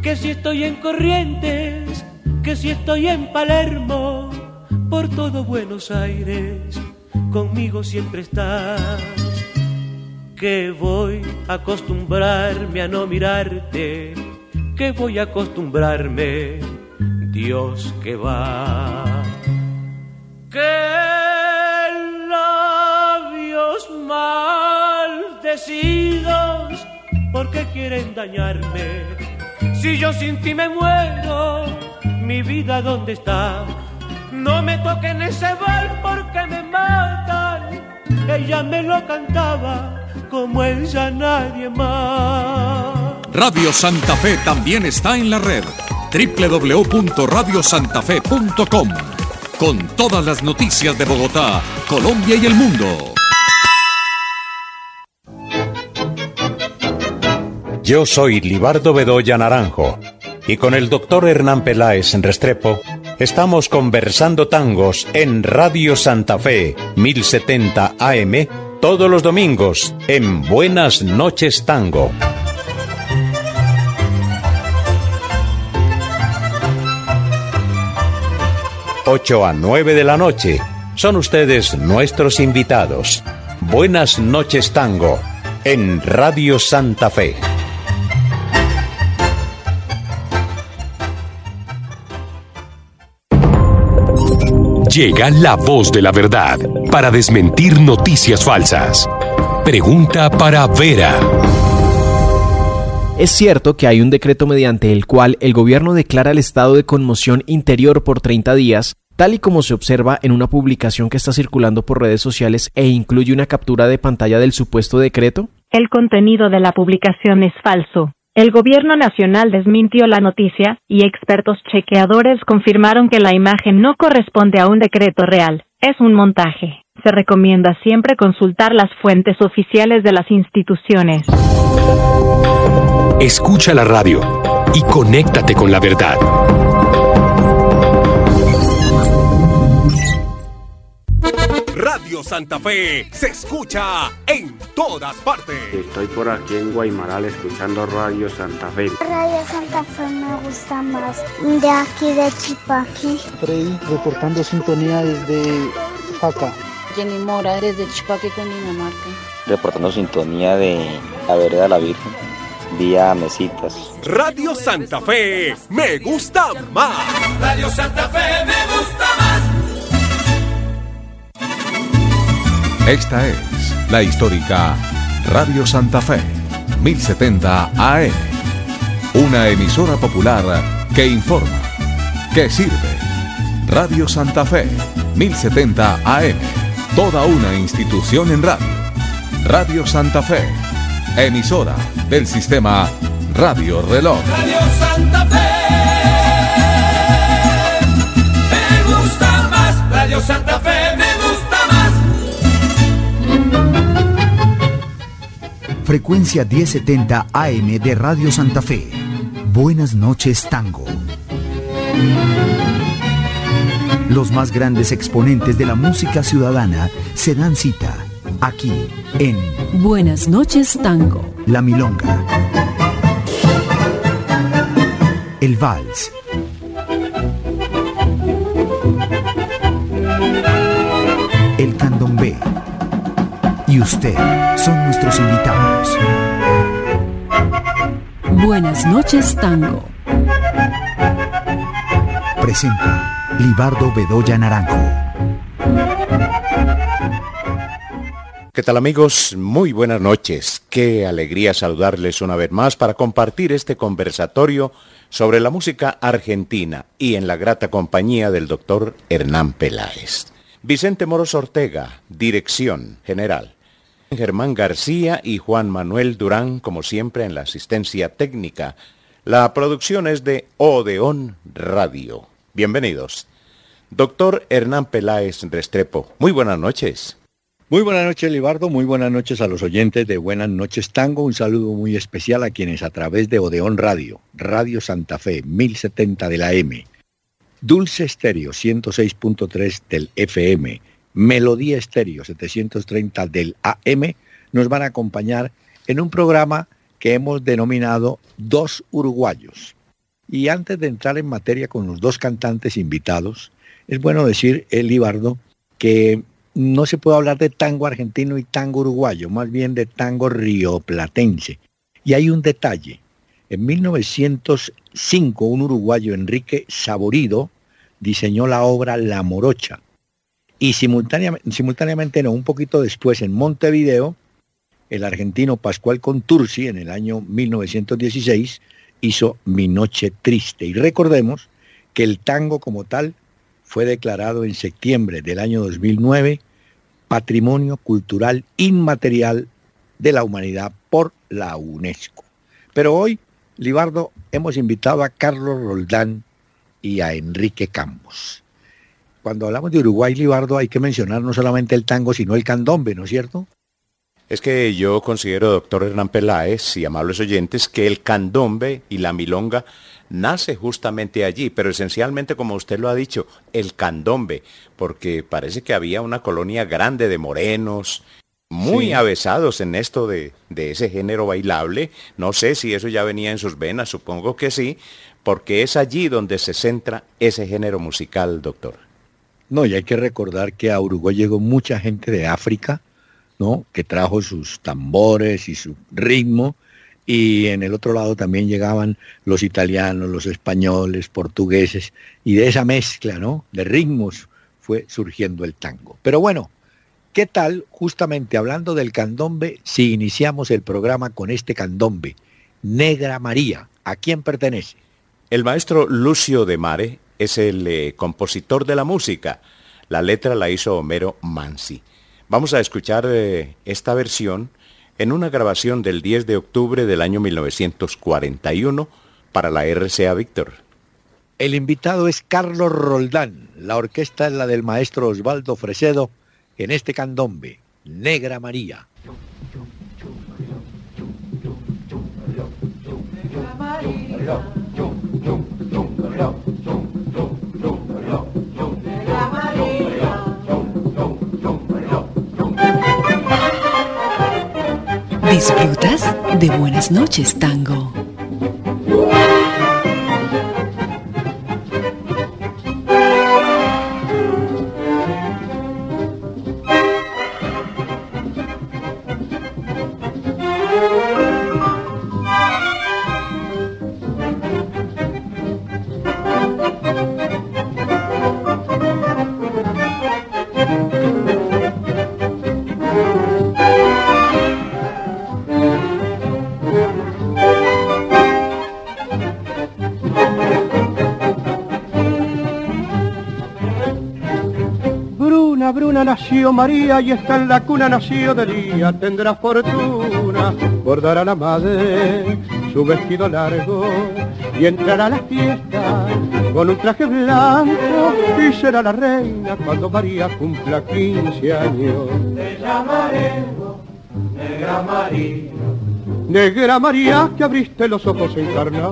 que si estoy en Corrientes, que si estoy en Palermo, por todo Buenos Aires, conmigo siempre estás. Que voy a acostumbrarme a no mirarte, que voy a acostumbrarme, Dios que va. Que labios maldecidos, ¿por qué quieren dañarme? Si yo sin ti me muero, mi vida ¿dónde está? No me toquen ese vals porque me matan. Ella me lo cantaba como ella nadie más. Radio Santa Fe también está en la red www.radiosantafe.com con todas las noticias de Bogotá, Colombia y el mundo. Yo soy Libardo Bedoya Naranjo y con el doctor Hernán Peláez Restrepo estamos conversando tangos en Radio Santa Fe 1070 AM todos los domingos en Buenas Noches Tango. Ocho a 9 de la noche. Son ustedes nuestros invitados. Buenas Noches Tango en Radio Santa Fe. Llega la voz de la verdad para desmentir noticias falsas. Pregunta para Vera. ¿Es cierto que hay un decreto mediante el cual el gobierno declara el estado de conmoción interior por 30 días, tal y como se observa en una publicación que está circulando por redes sociales e incluye una captura de pantalla del supuesto decreto? El contenido de la publicación es falso. El gobierno nacional desmintió la noticia y expertos chequeadores confirmaron que la imagen no corresponde a un decreto real. Es un montaje. Se recomienda siempre consultar las fuentes oficiales de las instituciones. Escucha la radio y conéctate con la verdad. Radio Santa Fe se escucha en todas partes. Estoy por aquí en Guaymaral escuchando Radio Santa Fe. Radio Santa Fe me gusta más, de aquí de Chipaqui. Freddy reportando sintonía desde Jaca. Jenny Mora desde Chipaque, Cundinamarca. Reportando sintonía de la Vereda la Virgen, vía Mesitas. Radio Santa Fe me gusta más. Radio Santa Fe me gusta más. Esta es la histórica Radio Santa Fe 1070 AM, una emisora popular que informa, que sirve. Radio Santa Fe 1070 AM, toda una institución en radio. Radio Santa Fe, emisora del sistema Radio Reloj. Radio Santa Fe me gusta más. Radio Santa Fe me gusta más. Frecuencia 1070 AM de Radio Santa Fe. Buenas noches Tango. Los más grandes exponentes de la música ciudadana se dan cita aquí en Buenas noches Tango. La Milonga, el Vals, el Candombe y usted son nuestros invitados. Buenas noches Tango. Presenta Libardo Bedoya Naranjo. ¿Qué tal amigos? Muy buenas noches. Qué alegría saludarles una vez más para compartir este conversatorio sobre la música argentina y en la grata compañía del doctor Hernán Peláez. Vicente Moros Ortega, dirección general. Germán García y Juan Manuel Durán, como siempre, en la asistencia técnica. La producción es de Odeón Radio. Bienvenidos. Doctor Hernán Peláez Restrepo, muy buenas noches. Muy buenas noches, Libardo. Muy buenas noches a los oyentes de Buenas Noches Tango. Un saludo muy especial a quienes a través de Odeón Radio, Radio Santa Fe, 1070 de la M, Dulce Estéreo, 106.3 del FM, Melodía Estéreo, 730 del AM, nos van a acompañar en un programa que hemos denominado Dos Uruguayos. Y antes de entrar en materia con los dos cantantes invitados, es bueno decir, Libardo, que no se puede hablar de tango argentino y tango uruguayo, más bien de tango rioplatense. Y hay un detalle. En 1905, un uruguayo, Enrique Saborido, diseñó la obra La Morocha. Y simultáneamente, un poquito después, en Montevideo, el argentino Pascual Contursi, en el año 1916, hizo Mi Noche Triste. Y recordemos que el tango como tal fue declarado en septiembre del año 2009 Patrimonio Cultural Inmaterial de la Humanidad por la UNESCO. Pero hoy, Libardo, hemos invitado a Carlos Roldán y a Enrique Campos. Cuando hablamos de Uruguay, Libardo, hay que mencionar no solamente el tango, sino el candombe, ¿no es cierto? Es que yo considero, doctor Hernán Peláez y amables oyentes, que el candombe y la milonga nace justamente allí, pero esencialmente, como usted lo ha dicho, el candombe, porque parece que había una colonia grande de morenos, muy avesados en esto de ese género bailable. No sé si eso ya venía en sus venas, supongo que sí, porque es allí donde se centra ese género musical, doctor. No, y hay que recordar que a Uruguay llegó mucha gente de África, ¿no?, que trajo sus tambores y su ritmo, y en el otro lado también llegaban los italianos, los españoles, portugueses, y de esa mezcla, ¿no?, de ritmos fue surgiendo el tango. Pero bueno, ¿qué tal, justamente hablando del candombe, si iniciamos el programa con este candombe, Negra María? ¿A quién pertenece? El maestro Lucio de Mare es el compositor de la música. La letra la hizo Homero Mansi. Vamos a escuchar esta versión en una grabación del 10 de octubre del año 1941 para la RCA Víctor. El invitado es Carlos Roldán. La orquesta es la del maestro Osvaldo Fresedo en este candombe, Negra María. Negra María. ¿Disfrutas de Buenas noches, Tango? Bruna nació María y está en la cuna, nació de día, tendrá fortuna, bordará la madre su vestido largo y entrará a la fiesta con un traje blanco y será la reina cuando María cumpla 15 años. Te llamaremos Negra María, Negra María, que abriste los ojos en carnaval.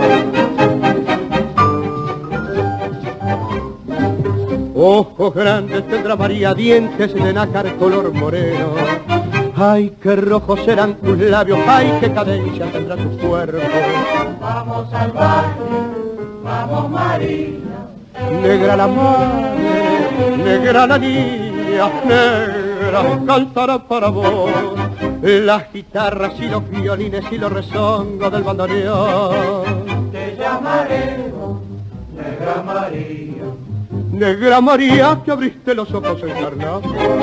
Ojos grandes tendrá María, dientes de nácar color moreno. Ay, qué rojos serán tus labios, ay, qué cadencia tendrá tu cuerpo. Vamos al baile, vamos María. Negra la madre, negra la niña, negra cantará para vos las guitarras y los violines y los rezongos del bandoneón. Te llamaremos Negra María, Negra María, que abriste los ojos en carnaval.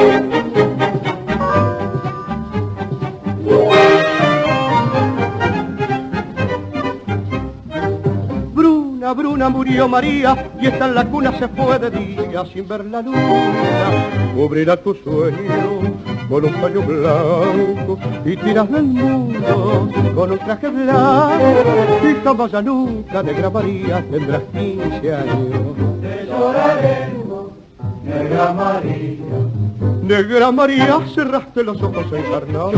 Bruna murió María y está en la cuna, se fue de día sin ver la luna. Cubrirá tu sueño con un paño blanco y tiras del mundo con un traje blanco. Y jamás ya nunca, Negra María, tendrás 15 años. Te lloraremos, Negra María. Negra María, cerraste los ojos en carnaval.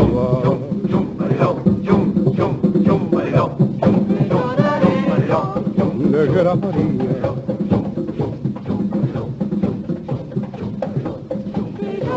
Negra María.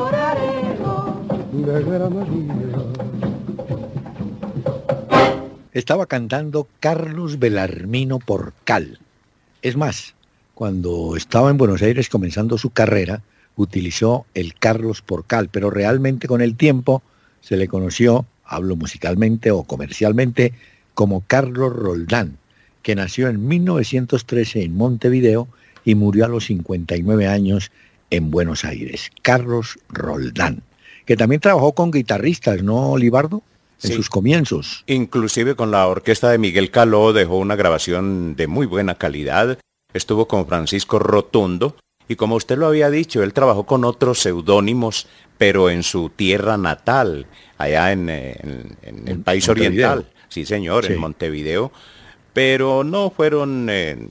Negra María. estaba cantando Carlos Belarmino Porcal. Es más, cuando estaba en Buenos Aires comenzando su carrera, utilizó el Carlos Porcal, pero realmente con el tiempo se le conoció, hablo musicalmente o comercialmente, como Carlos Roldán, que nació en 1913 en Montevideo y murió a los 59 años en Buenos Aires. Carlos Roldán, que también trabajó con guitarristas, ¿no, Libardo? En sus comienzos. Inclusive con la orquesta de Miguel Caló dejó una grabación de muy buena calidad. Estuvo con Francisco Rotundo y como usted lo había dicho, él trabajó con otros seudónimos, pero en su tierra natal, allá en el país oriental. Sí, señor, sí, en Montevideo. Pero no fueron,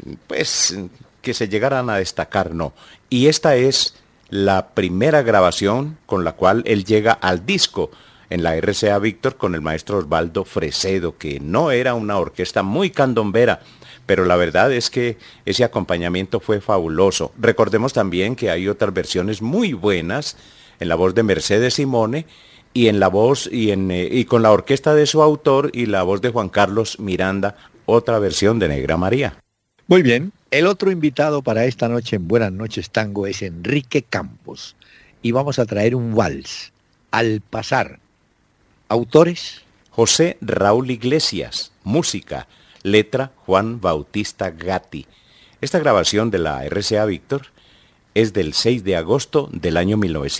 que se llegaran a destacar, no. Y esta es la primera grabación con la cual él llega al disco en la RCA Víctor con el maestro Osvaldo Fresedo, que no era una orquesta muy candombera, pero la verdad es que ese acompañamiento fue fabuloso. Recordemos también que hay otras versiones muy buenas en la voz de Mercedes Simone y en la voz y con la orquesta de su autor y la voz de Juan Carlos Miranda, otra versión de Negra María. Muy bien, el otro invitado para esta noche en Buenas Noches Tango es Enrique Campos y vamos a traer un vals, Al Pasar. Autores: José Raúl Iglesias, música, letra Juan Bautista Gatti. Esta grabación de la RCA Víctor es del 6 de agosto del año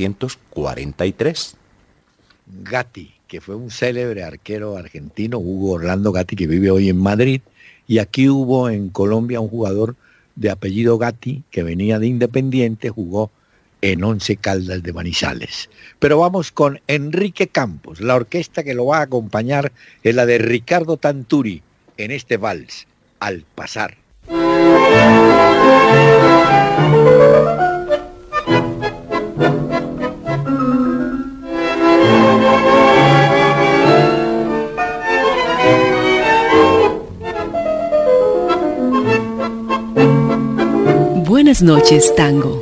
1943. Gatti, que fue un célebre arquero argentino, Hugo Orlando Gatti, que vive hoy en Madrid, y aquí hubo en Colombia un jugador de apellido Gatti, que venía de Independiente, jugó en Once Caldas de Manizales. Pero vamos con Enrique Campos. La orquesta que lo va a acompañar es la de Ricardo Tanturi en este vals, Al Pasar. Buenas noches, Tango.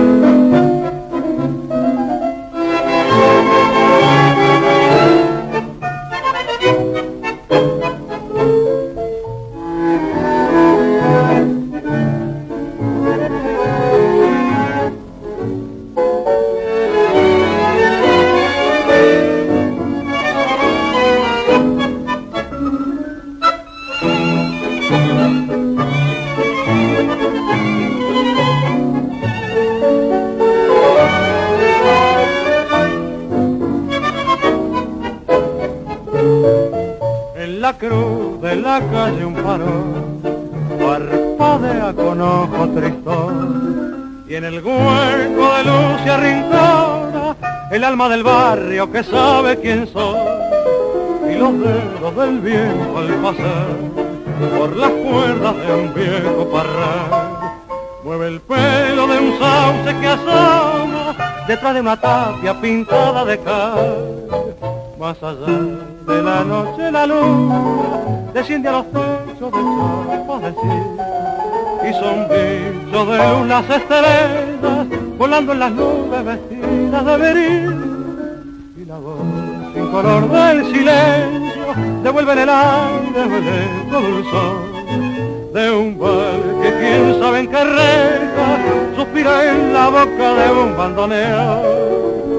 Calle un farol parpadea con ojo tristón y en el hueco de luz se arrincona el alma del barrio que sabe quién soy y los dedos del viejo al pasar por las cuerdas de un viejo parral mueve el pelo de un sauce que asoma detrás de una tapia pintada de cal más allá de la noche la luna desciende a los techos del Chapo decir y son bichos de luz las estrellas volando en las nubes vestidas de beril y la voz sin color del silencio devuelve en el aire el eco dulzor de un bar que quién sabe en qué reja suspira en la boca de un bandoneón.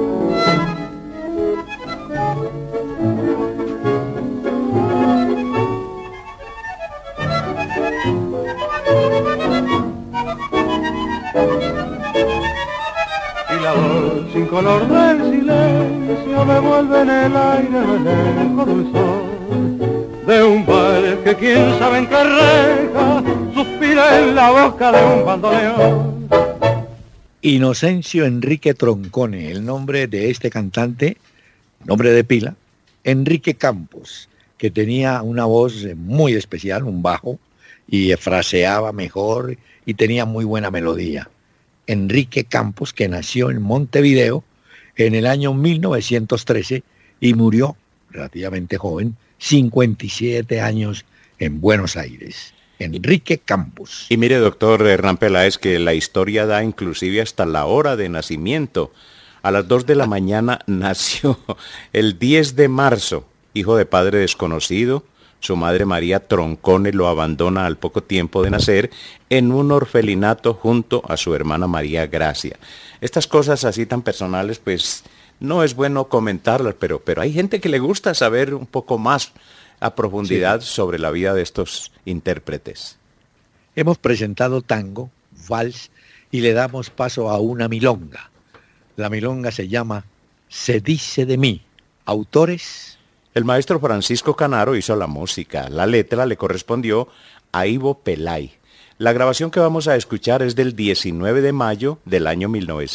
Sin color del silencio devuelve en el aire el eco dulzor de un vals que quién sabe en qué reja suspira en la boca de un bandoneón. Inocencio Enrique Troncone, el nombre de este cantante, nombre de pila, Enrique Campos, que tenía una voz muy especial, un bajo, y fraseaba mejor y tenía muy buena melodía. Enrique Campos, que nació en Montevideo en el año 1913 y murió relativamente joven, 57 años en Buenos Aires. Enrique Campos. Y mire, doctor Hernán Peláez, que la historia da inclusive hasta la hora de nacimiento. A las 2 de la mañana nació el 10 de marzo, hijo de padre desconocido. su madre María Troncone lo abandona al poco tiempo de nacer en un orfelinato junto a su hermana María Gracia. Estas cosas así tan personales, pues no es bueno comentarlas, pero hay gente que le gusta saber un poco más a profundidad sobre la vida de estos intérpretes. Hemos presentado tango, vals y le damos paso a una milonga. La milonga se llama Se dice de mí. Autores. El maestro Francisco Canaro hizo la música. La letra le correspondió a Ivo Pelay. La grabación que vamos a escuchar es del 19 de mayo del año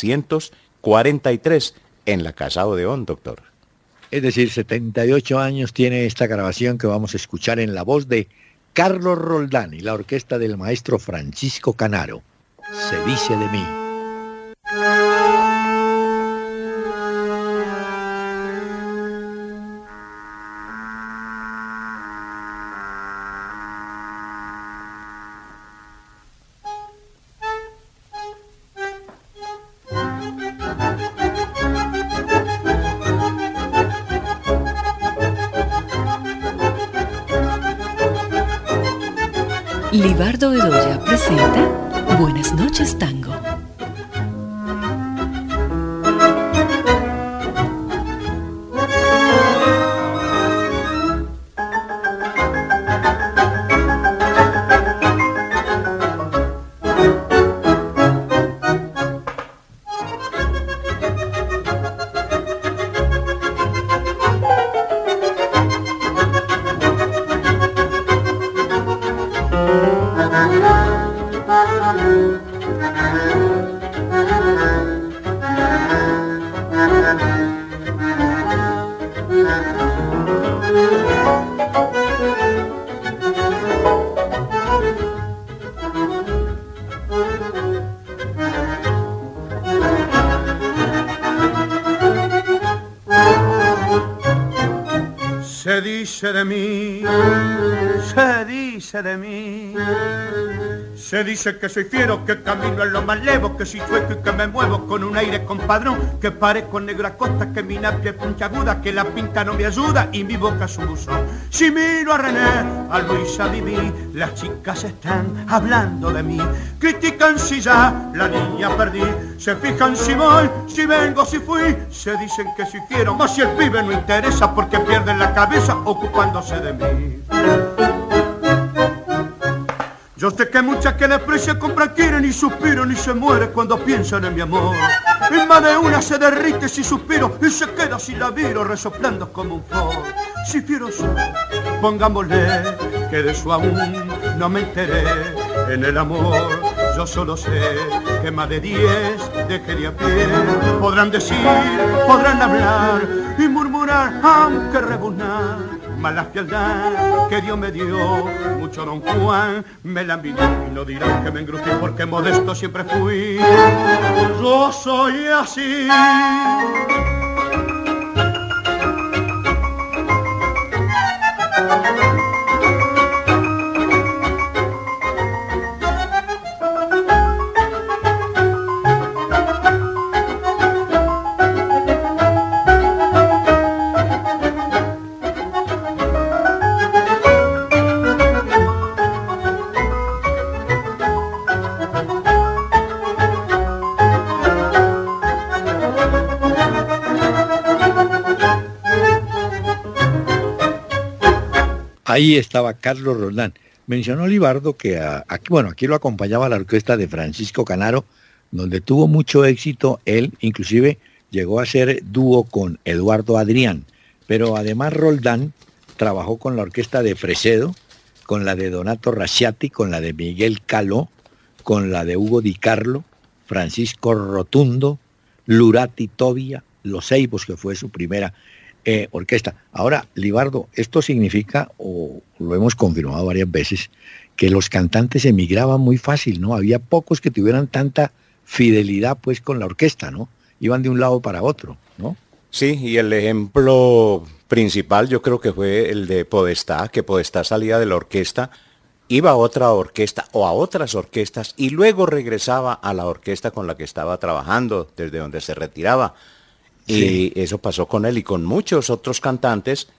1943 en la Casa Odeón, doctor. Es decir, 78 años tiene esta grabación que vamos a escuchar en la voz de Carlos Roldán y la orquesta del maestro Francisco Canaro. Se dice de mí. Libardo Bedoya presenta Buenas noches, Tango. Se dice de mí, se dice de mí. Se dice que soy fiero, que camino en lo más levo, que soy chueco y que me muevo con un aire compadrón, que parezco negro a costa, que mi napia es puntiaguda, que la pinta no me ayuda y mi boca es un buzón. Si miro a René, a Luisa, a Vivi, las chicas están hablando de mí. Critican si ya la niña perdí, se fijan si voy, si vengo, si fui. Se dicen que soy fiero, mas si el pibe no interesa porque pierden la cabeza ocupándose de mí. Yo sé que muchas que desprecian compran, quieren y suspiran y se mueren cuando piensan en mi amor. Y más de una se derrite si suspiro y se queda si la viro resoplando como un flor. Si fiero soy, pongámosle que de eso aún no me enteré. En el amor yo solo sé que más de 10 dejaría a pie. Podrán decir, podrán hablar y murmurar, aunque rebuznar. Mala fealdad que Dios me dio, mucho don Juan me la envidió. Y no dirán que me engrupí porque modesto siempre fui. Yo soy así. Ahí estaba Carlos Roldán. Mencionó Libardo que aquí lo acompañaba la orquesta de Francisco Canaro, donde tuvo mucho éxito. Él inclusive llegó a ser dúo con Eduardo Adrián, pero además Roldán trabajó con la orquesta de Fresedo, con la de Donato Rasciati, con la de Miguel Caló, con la de Hugo Di Carlo, Francisco Rotundo, Lurati Tobia, Los Eibos, que fue su primera orquesta. Ahora, Libardo, esto significa, o lo hemos confirmado varias veces, que los cantantes emigraban muy fácil, ¿no? Había pocos que tuvieran tanta fidelidad pues con la orquesta, ¿no? Iban de un lado para otro, ¿no? Sí, y el ejemplo principal yo creo que fue el de Podestá, que Podestá salía de la orquesta, iba a otra orquesta o a otras orquestas y luego regresaba a la orquesta con la que estaba trabajando, desde donde se retiraba. Sí. Y eso pasó con él y con muchos otros cantantes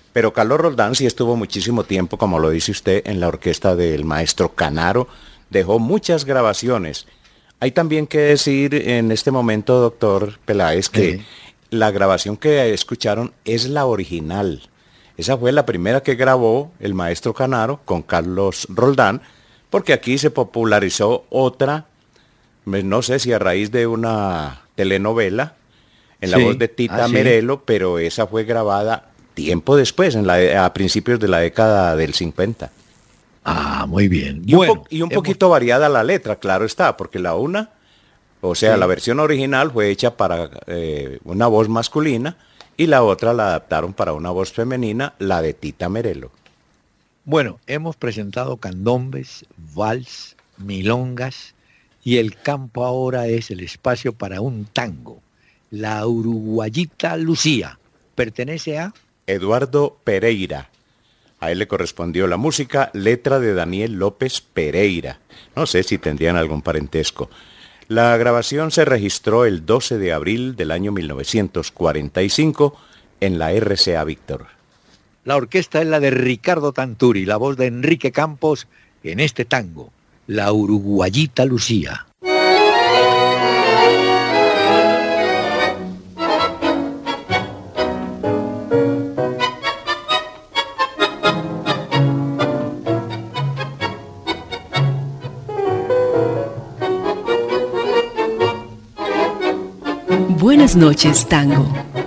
Pero Carlos Roldán sí estuvo muchísimo tiempo, como lo dice usted, en la orquesta del maestro Canaro. Dejó muchas grabaciones. Hay también que decir en este momento, doctor Peláez, que la grabación que escucharon es la original. Esa fue la primera que grabó el maestro Canaro con Carlos Roldán, porque aquí se popularizó otra, no sé si a raíz de una telenovela, en la voz de Tita Merelo, pero esa fue grabada tiempo después, a principios de la década del 50. Ah, muy bien. Y un poquito variada la letra, claro está, porque la versión original fue hecha para una voz masculina y la otra la adaptaron para una voz femenina, la de Tita Merelo. Bueno, hemos presentado candombes, vals, milongas y el campo ahora es el espacio para un tango. La Uruguayita Lucía pertenece a Eduardo Pereira. A él le correspondió la música, letra de Daniel López Pereira. No sé si tendrían algún parentesco. La grabación se registró el 12 de abril del año 1945 en la RCA Víctor. La orquesta es la de Ricardo Tanturi, la voz de Enrique Campos en este tango, La Uruguayita Lucía. Buenas noches, tango.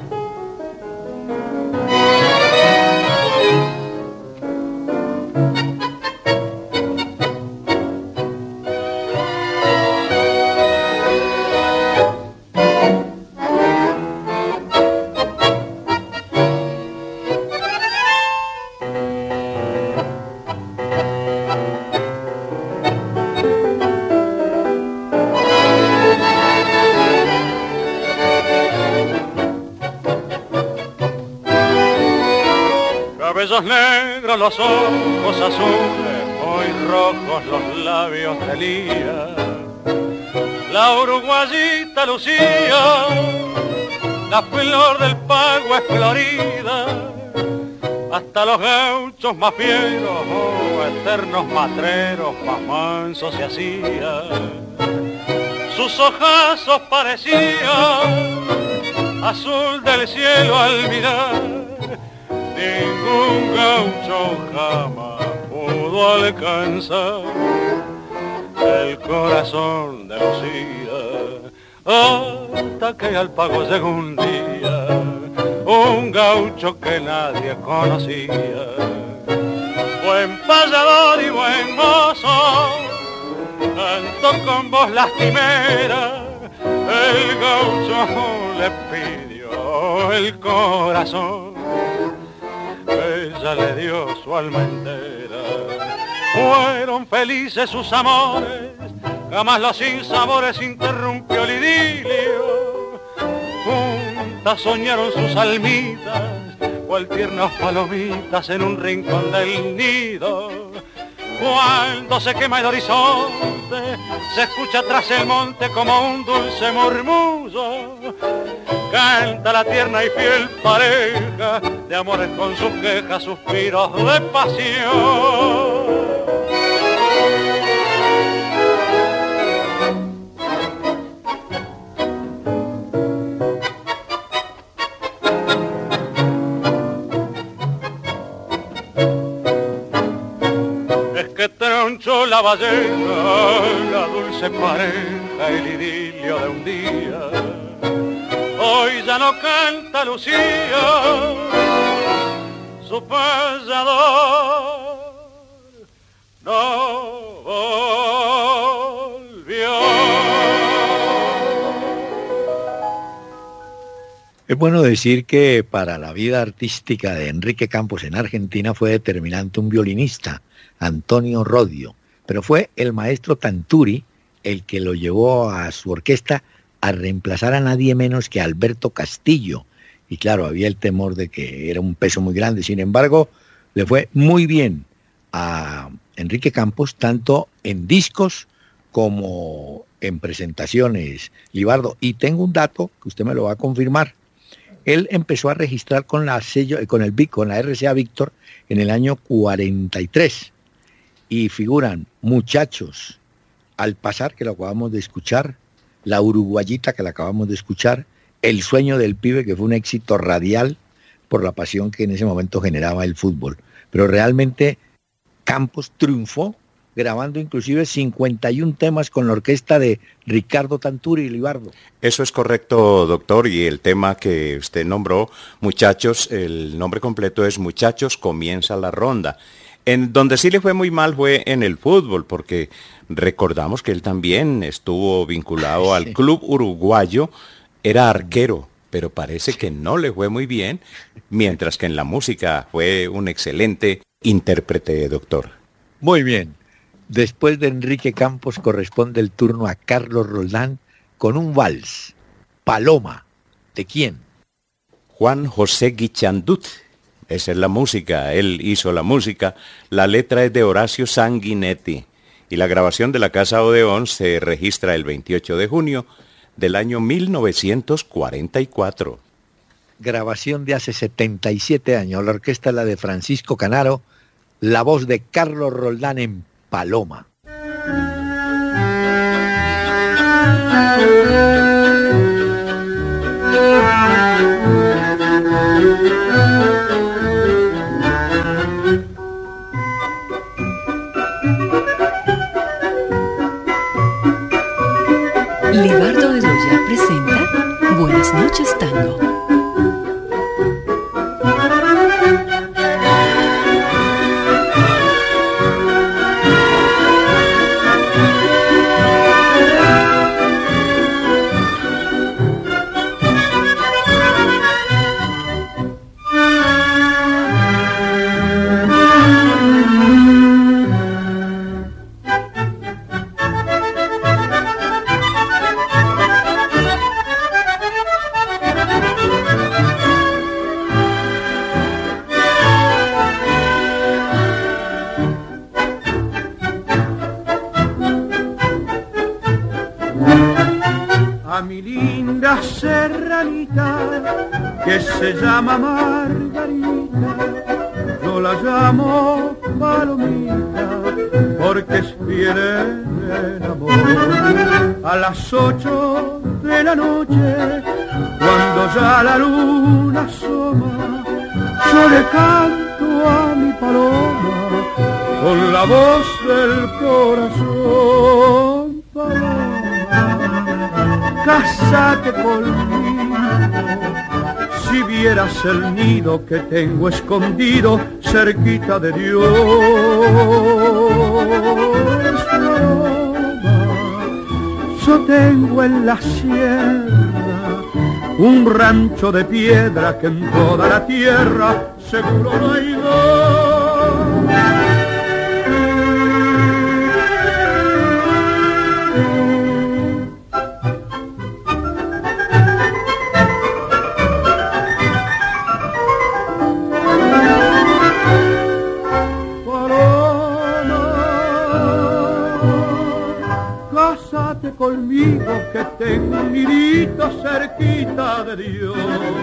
Negros los ojos azules, muy rojos los labios de Lía. La uruguayita Lucía, la flor del pago es florida. Hasta los gauchos más fieros, eternos matreros, más mansos se hacían. Sus ojazos parecían azul del cielo al mirar. Ningún gaucho jamás pudo alcanzar el corazón de Lucía, hasta que al pago llegó un día, un gaucho que nadie conocía. Buen payador y buen mozo, cantó con voz lastimera, el gaucho le pidió el corazón. Ella le dio su alma entera. Fueron felices sus amores, jamás los sinsabores interrumpió el idilio. Juntas soñaron sus almitas, cual tiernas palomitas en un rincón del nido. Cuando se quema el horizonte, se escucha tras el monte como un dulce murmullo. Canta la tierna y fiel pareja, de amores con sus quejas, suspiros de pasión. Es que tronchó la ballena, la dulce pareja, el idilio de un día. Hoy ya no canta Lucía, su payador no volvió. Es bueno decir que para la vida artística de Enrique Campos en Argentina fue determinante un violinista, Antonio Rodio, pero fue el maestro Tanturi el que lo llevó a su orquesta a reemplazar a nadie menos que a Alberto Castillo. Y claro, había el temor de que era un peso muy grande. Sin embargo, le fue muy bien a Enrique Campos, tanto en discos como en presentaciones, Libardo. Y tengo un dato que usted me lo va a confirmar. Él empezó a registrar con la RCA Víctor en el año 43. Y figuran Muchachos, Al pasar, que lo acabamos de escuchar, La Uruguayita, que la acabamos de escuchar, El sueño del pibe, que fue un éxito radial por la pasión que en ese momento generaba el fútbol. Pero realmente Campos triunfó grabando inclusive 51 temas con la orquesta de Ricardo Tanturi y Libardo. Eso es correcto, doctor, y el tema que usted nombró, Muchachos, el nombre completo es Muchachos, comienza la ronda. En donde sí le fue muy mal fue en el fútbol, porque recordamos que él también estuvo vinculado al club uruguayo, era arquero, pero parece que no le fue muy bien, mientras que en la música fue un excelente intérprete, doctor. Muy bien. Después de Enrique Campos corresponde el turno a Carlos Roldán con un vals, Paloma. ¿De quién? Juan José Guichandut. Esa es la música, él hizo la música, la letra es de Horacio Sanguinetti y la grabación de la Casa Odeón se registra el 28 de junio del año 1944. Grabación de hace 77 años, la orquesta es la de Francisco Canaro, la voz de Carlos Roldán en Paloma. Libardo Bedoya presenta Buenas noches, Tango. Que se llama Margarita, yo la llamo Palomita, porque es fiel en amor. A las 8 de la noche, cuando ya la luna asoma, yo le canto a mi paloma, con la voz del corazón. Paloma, cásate conmigo, si vieras el nido que tengo escondido cerquita de Dios. Yo tengo en la sierra un rancho de piedra que en toda la tierra seguro no hay dos. Conmigo que tengo un nidito cerquita de Dios.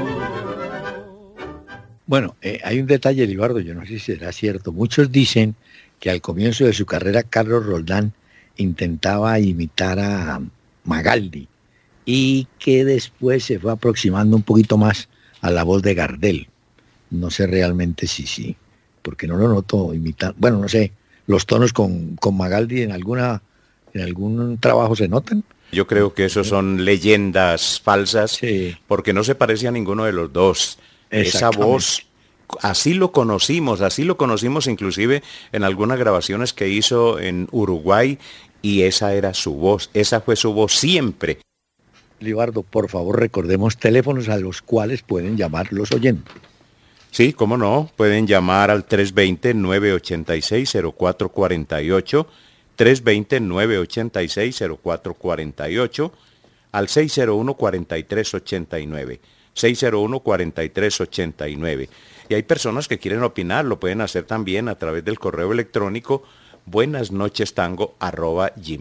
Bueno, hay un detalle, Libardo, yo no sé si será cierto. Muchos dicen que al comienzo de su carrera Carlos Roldán intentaba imitar a Magaldi y que después se fue aproximando un poquito más a la voz de Gardel. No sé realmente si sí, porque no lo noto imitar. Bueno, no sé, los tonos con Magaldi en algún trabajo se notan. Yo creo que esos son leyendas falsas, sí, porque no se parece a ninguno de los dos. Esa voz, así lo conocimos inclusive en algunas grabaciones que hizo en Uruguay, y esa era su voz, esa fue su voz siempre. Libardo, por favor, recordemos teléfonos a los cuales pueden llamar los oyentes. Sí, cómo no, pueden llamar al 320-986-0448, 320-986-0448, al 601-4389, 601-4389. Y hay personas que quieren opinar, lo pueden hacer también a través del correo electrónico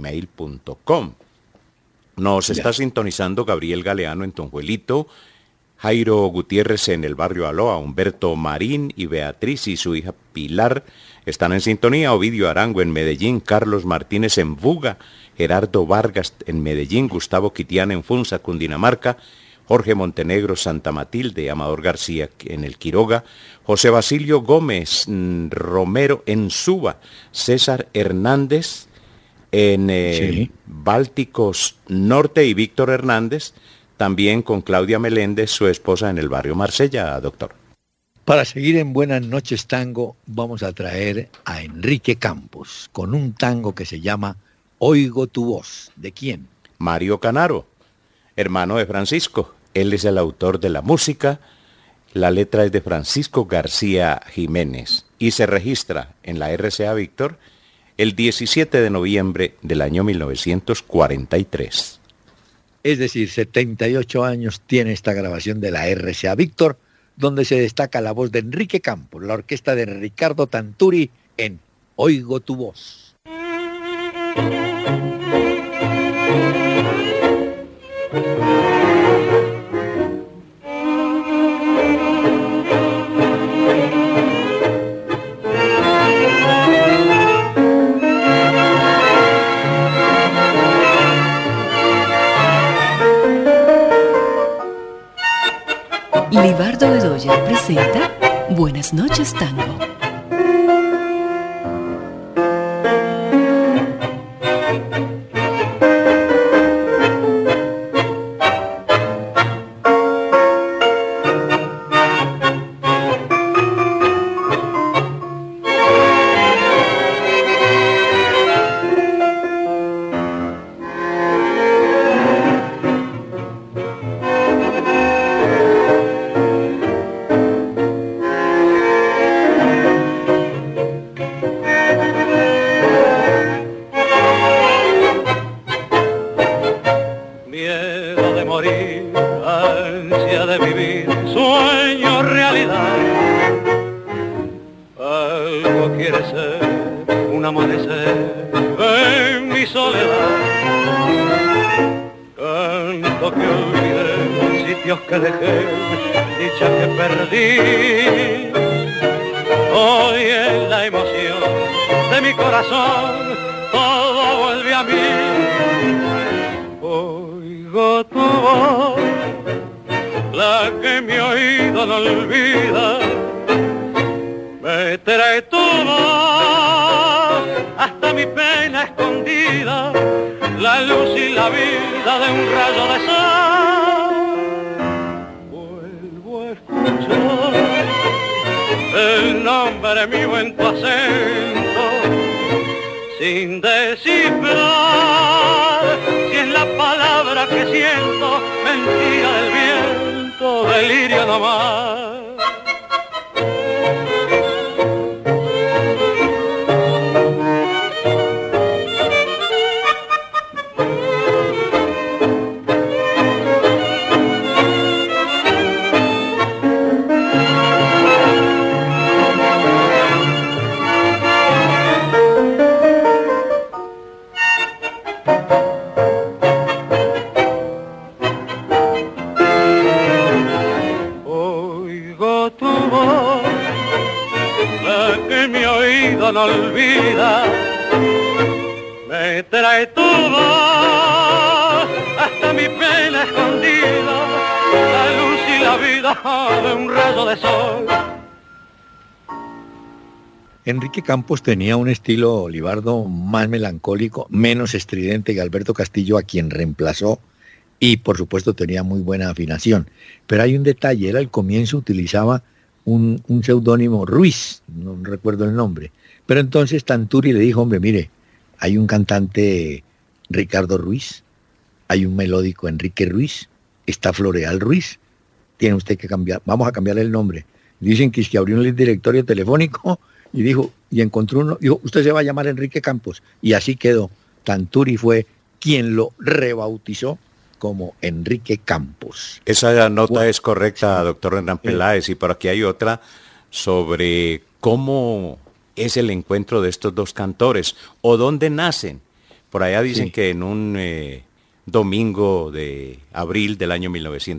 buenasnochestango@gmail.com. Nos está sintonizando Gabriel Galeano en Tonjuelito, Jairo Gutiérrez en el barrio Aloa, Humberto Marín y Beatriz y su hija Pilar están en sintonía, Ovidio Arango en Medellín, Carlos Martínez en Buga, Gerardo Vargas en Medellín, Gustavo Quitiana en Funza, Cundinamarca, Jorge Montenegro, Santa Matilde, Amador García en el Quiroga, José Basilio Gómez Romero en Suba, César Hernández en Bálticos Norte y Víctor Hernández, también con Claudia Meléndez, su esposa, en el barrio Marsella, doctor. Para seguir en Buenas noches Tango, vamos a traer a Enrique Campos con un tango que se llama Oigo tu voz. ¿De quién? Mario Canaro, hermano de Francisco. Él es el autor de la música. La letra es de Francisco García Jiménez y se registra en la RCA Víctor el 17 de noviembre del año 1943. Es decir, 78 años tiene esta grabación de la RCA Víctor, donde se destaca la voz de Enrique Campos, la orquesta de Ricardo Tanturi en Oigo tu voz. Libardo Bedoya presenta Buenas noches Tango. Enrique Campos tenía un estilo, Libardo, más melancólico, menos estridente que Alberto Castillo, a quien reemplazó, y por supuesto tenía muy buena afinación. Pero hay un detalle, él al comienzo utilizaba un seudónimo Ruiz, no recuerdo el nombre, pero entonces Tanturi le dijo, hombre, mire, hay un cantante Ricardo Ruiz, hay un melódico Enrique Ruiz, está Floreal Ruiz, tiene usted que cambiar, vamos a cambiarle el nombre. Dicen que abrió un directorio telefónico y dijo, y encontró uno, dijo, usted se va a llamar Enrique Campos, y así quedó. Tanturi fue quien lo rebautizó como Enrique Campos. Esa nota es correcta, doctor Hernán Peláez, y por aquí hay otra sobre cómo es el encuentro de estos dos cantores, o dónde nacen. Por allá dicen que en un domingo de abril del año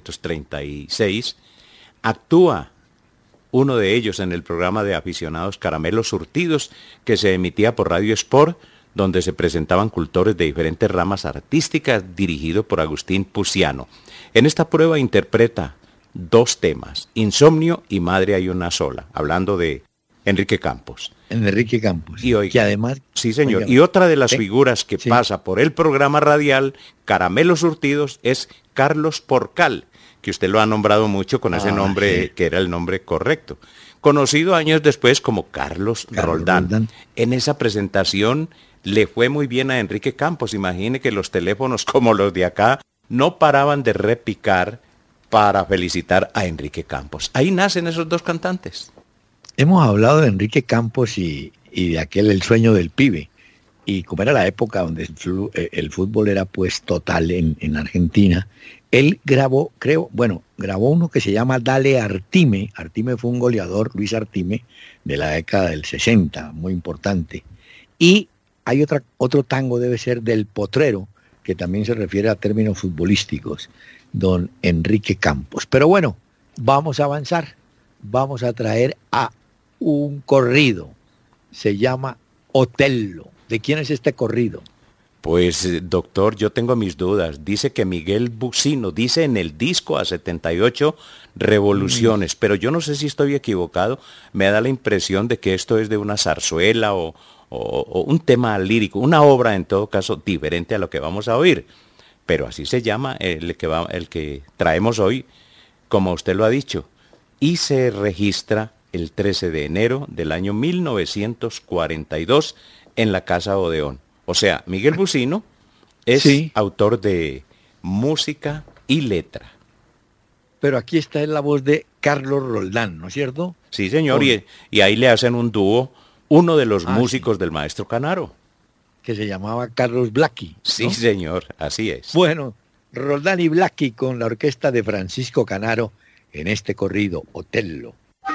1936, actúa uno de ellos en el programa de aficionados Caramelos Surtidos, que se emitía por Radio Sport, donde se presentaban cultores de diferentes ramas artísticas, dirigido por Agustín Puciano. En esta prueba interpreta 2 temas, Insomnio y Madre hay una sola, hablando de Enrique Campos. Enrique Campos. Y hoy, que además... Sí, señor. Y otra de las figuras que pasa por el programa radial Caramelos Surtidos es Carlos Porcal, que usted lo ha nombrado mucho con ese nombre, que era el nombre correcto. Conocido años después como Carlos Roldán. En esa presentación le fue muy bien a Enrique Campos. Imagine que los teléfonos como los de acá no paraban de repicar para felicitar a Enrique Campos. Ahí nacen esos 2 cantantes. Hemos hablado de Enrique Campos y de aquel El sueño del pibe. Y como era la época donde el fútbol era pues total en Argentina, él grabó uno que se llama Dale Artime. Artime fue un goleador, Luis Artime, de la década del 60, muy importante. Y hay otro tango, debe ser del Potrero, que también se refiere a términos futbolísticos, don Enrique Campos. Pero bueno, vamos a avanzar. Vamos a traer a un corrido. Se llama Otello. ¿De quién es este corrido? Pues, doctor, yo tengo mis dudas. Dice que Miguel Bucino, dice en el disco a 78 revoluciones, pero yo no sé si estoy equivocado. Me da la impresión de que esto es de una zarzuela o un tema lírico, una obra en todo caso diferente a lo que vamos a oír. Pero así se llama el que traemos hoy, como usted lo ha dicho. Y se registra el 13 de enero del año 1942 en la Casa Odeón. O sea, Miguel Bucino es autor de música y letra. Pero aquí está en la voz de Carlos Roldán, ¿no es cierto? Sí, señor, y ahí le hacen un dúo, uno de los músicos del maestro Canaro. Que se llamaba Carlos Blackie, ¿no? Sí, señor, así es. Bueno, Roldán y Blackie con la orquesta de Francisco Canaro en este corrido, Otello.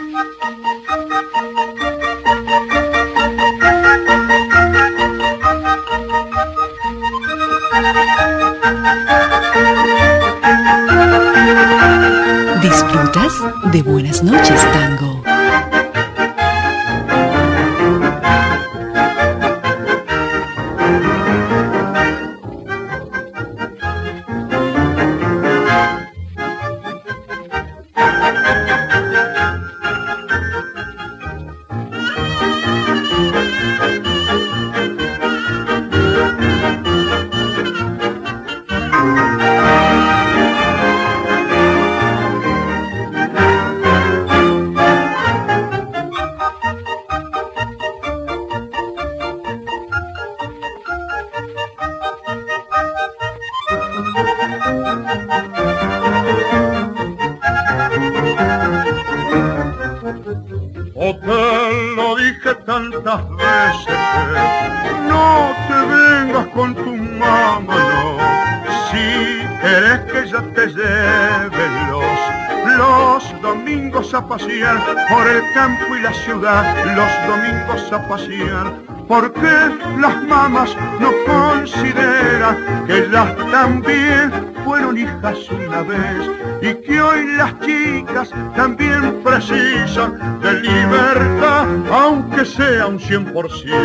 ¿Disfrutas de Buenas noches, Tango? Lo dije tantas veces que no te vengas con tu mamá, no. Si querés que ya te lleve los domingos a pasear por el campo y la ciudad, los domingos a pasear, porque las mamás no consideran que ellas también fueron hijas una vez y que hoy las chicas también precisan de libertad, aunque sea un 100%.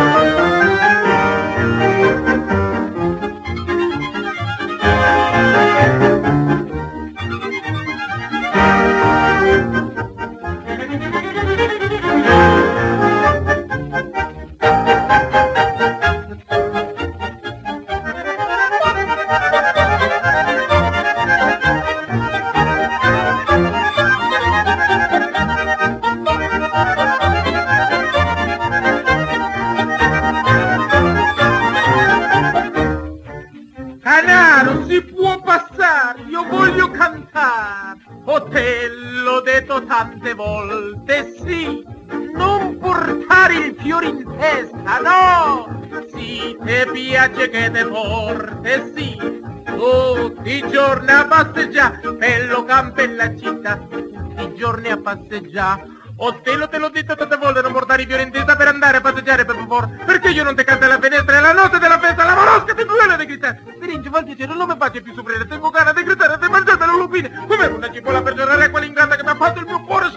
Otello detto tante volte, sì, non portare il fiore in testa, no! Si te piace che te porte, sì, tutti i giorni a passeggiare, per lo campo e la città, tutti i giorni a passeggiare. Otello te l'ho detto tante volte, non portare i fiori in testa per andare a passeggiare, per favore, perché io non ti canto alla finestra e la notte della festa, la morosca ti duele di gridare, per niente faldiero, non mi fate più soffrire, tengo ganas di gridare, di mangiare le lupine, come una cipolla per giornare quella ingrata che mi ha fatto il mio cuore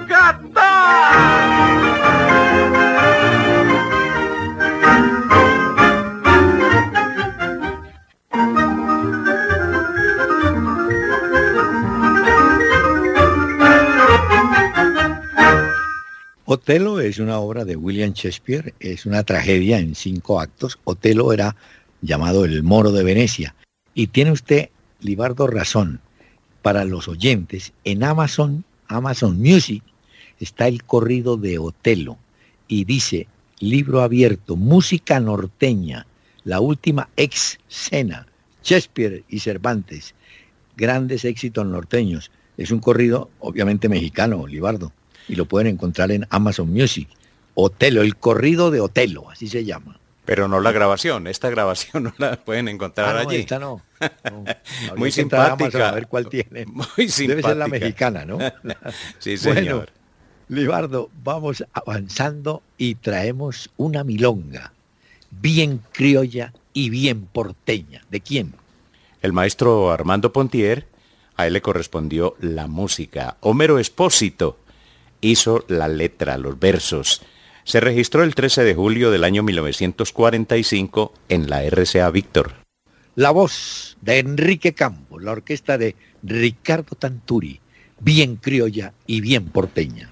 Otelo es una obra de William Shakespeare, es una tragedia en 5 actos. Otelo era llamado el Moro de Venecia. Y tiene usted, Libardo, razón. Para los oyentes, en Amazon Music, está el corrido de Otelo. Y dice, libro abierto, música norteña, la última escena, Shakespeare y Cervantes, grandes éxitos norteños. Es un corrido, obviamente mexicano, Libardo. Y lo pueden encontrar en Amazon Music. Otelo, el corrido de Otelo, así se llama. Pero no la grabación, esta grabación no la pueden encontrar allí. Esta no. Muy simpática. Amazon, a ver cuál tiene. Muy simpática. Debe ser la mexicana, ¿no? Sí, señor. Bueno, Libardo, vamos avanzando y traemos una milonga bien criolla y bien porteña. ¿De quién? El maestro Armando Pontier, a él le correspondió la música. Homero Espósito hizo la letra, los versos. Se registró el 13 de julio del año 1945 en la RCA Víctor. La voz de Enrique Campos, la orquesta de Ricardo Tanturi, bien criolla y bien porteña.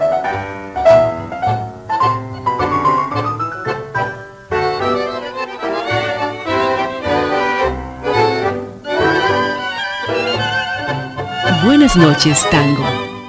Buenas noches, tango.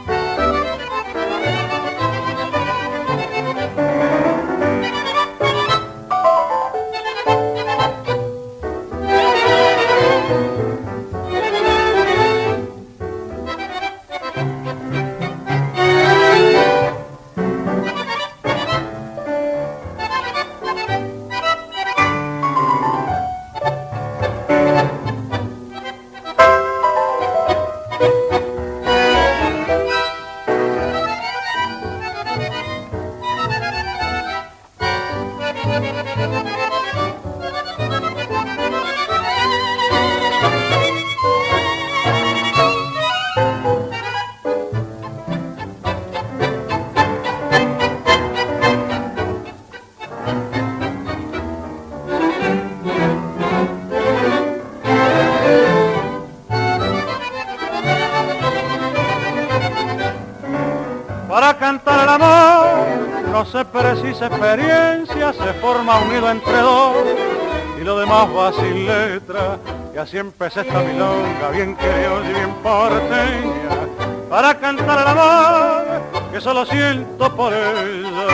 Para cantar el amor no se precisa experiencia, se forma un nido entre dos y lo demás va sin letra. Y así empecé esta milonga bien criolla y bien porteña, para cantar el amor que solo siento por ella.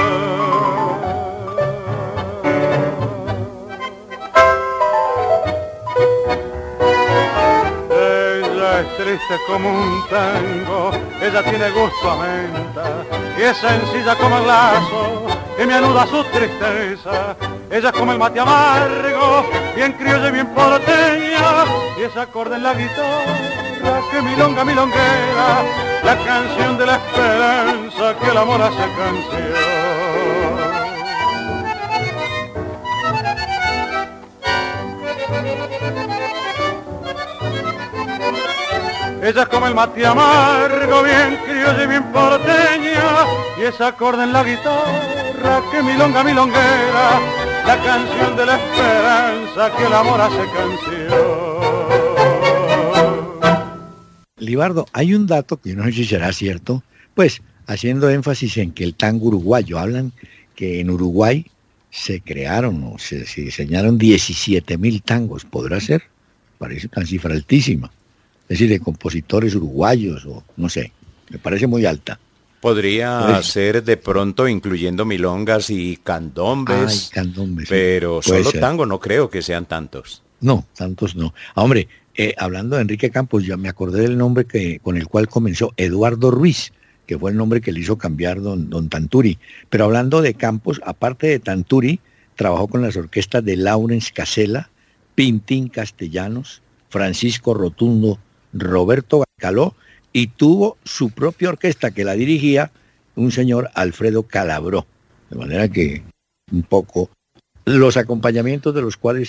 Es triste como un tango, ella tiene gusto a menta y es sencilla como el lazo que me anuda su tristeza. Ella es como el mate amargo, bien criolla y bien porteña, y ese acorde en la guitarra que milonga milonguera, la canción de la esperanza que el amor hace canción. Ella es como el mate amargo, bien criolla y bien porteña, y ese acorde en la guitarra que milonga milonguera, la canción de la esperanza que el amor hace canción. Libardo, hay un dato que no sé si será cierto, pues haciendo énfasis en que el tango uruguayo, hablan que en Uruguay se crearon o se diseñaron 17.000 tangos, ¿podrá ser? Parece una cifra altísima. Es decir, de compositores uruguayos o no sé, me parece muy alta. Podría ser de pronto incluyendo milongas y candombes, pero solo tango no creo que sean tantos. No, tantos no. Hombre, hablando de Enrique Campos, ya me acordé del nombre con el cual comenzó, Eduardo Ruiz, que fue el nombre que le hizo cambiar don Tanturi. Pero hablando de Campos, aparte de Tanturi, trabajó con las orquestas de Lawrence Casella, Pintín Castellanos, Francisco Rotundo, Roberto Bacaló, y tuvo su propia orquesta que la dirigía un señor Alfredo Calabró. De manera que un poco los acompañamientos de los cuales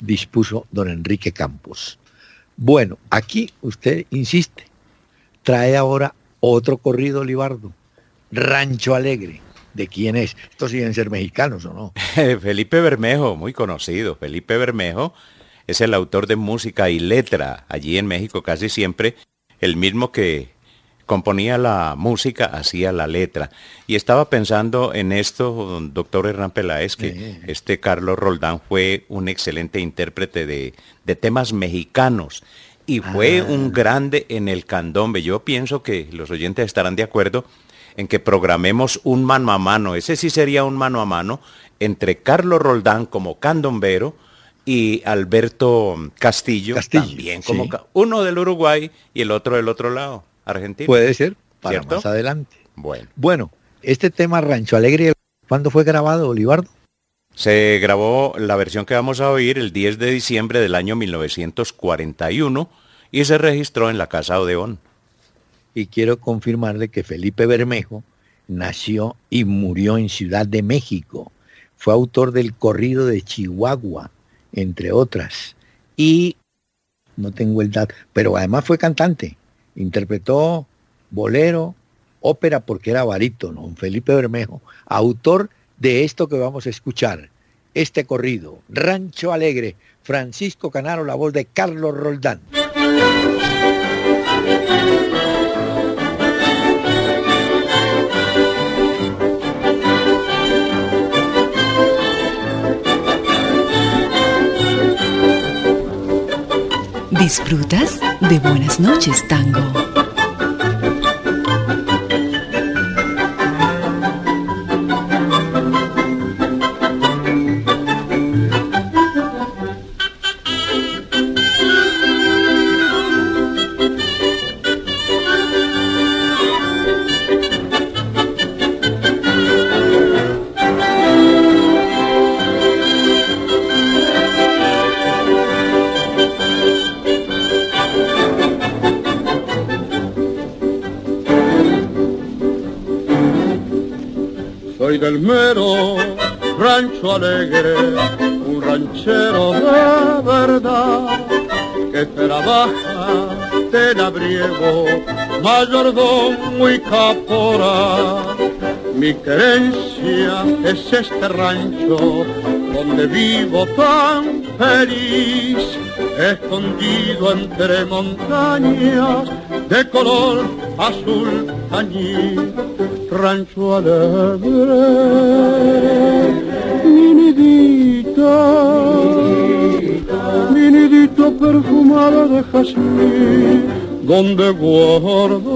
dispuso don Enrique Campos. Bueno, aquí usted insiste, trae ahora otro corrido, Libardo, Rancho Alegre. ¿De quién es? Estos siguen ser mexicanos, ¿o no? Felipe Bermejo, muy conocido. Felipe Bermejo es el autor de música y letra allí en México casi siempre, el mismo que componía la música, hacía la letra. Y estaba pensando en esto, doctor Hernán Peláez, que Carlos Roldán fue un excelente intérprete de temas mexicanos y fue un grande en el candombe. Yo pienso que los oyentes estarán de acuerdo en que programemos un mano a mano, ese sí sería un mano a mano, entre Carlos Roldán como candombero y Alberto Castillo también como uno del Uruguay y el otro del otro lado, Argentina. Puede ser, para ¿cierto? Más adelante. Bueno, este tema Rancho Alegre, ¿cuándo fue grabado, Olivardo? Se grabó la versión que vamos a oír el 10 de diciembre del año 1941 y se registró en la Casa Odeón. Y quiero confirmarle que Felipe Bermejo nació y murió en Ciudad de México. Fue autor del corrido de Chihuahua, entre otras. Y no tengo el dato, pero además fue cantante. Interpretó bolero, ópera, porque era barítono. Felipe Bermejo, autor de esto que vamos a escuchar, este corrido, Rancho Alegre. Francisco Canaro, la voz de Carlos Roldán. ¿Disfrutas de Buenas noches, Tango? Soy del mero Rancho Alegre, un ranchero de verdad, que trabaja de labriego, mayordomo y caporal. Mi querencia es este rancho donde vivo tan feliz, escondido entre montañas de color azul añil. Rancho Alegre, mi nidito perfumado de jazmín, donde guardo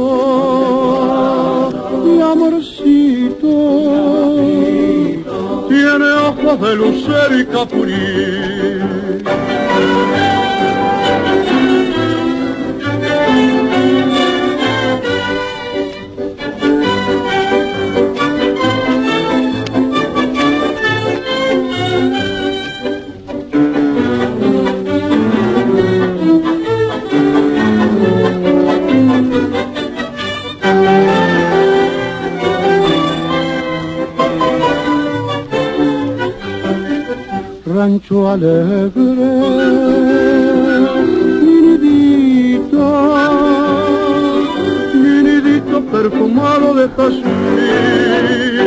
mi amorcito, tiene ojos de lucero y capulín. Rancho Alegre, mi nidito perfumado de jazmín.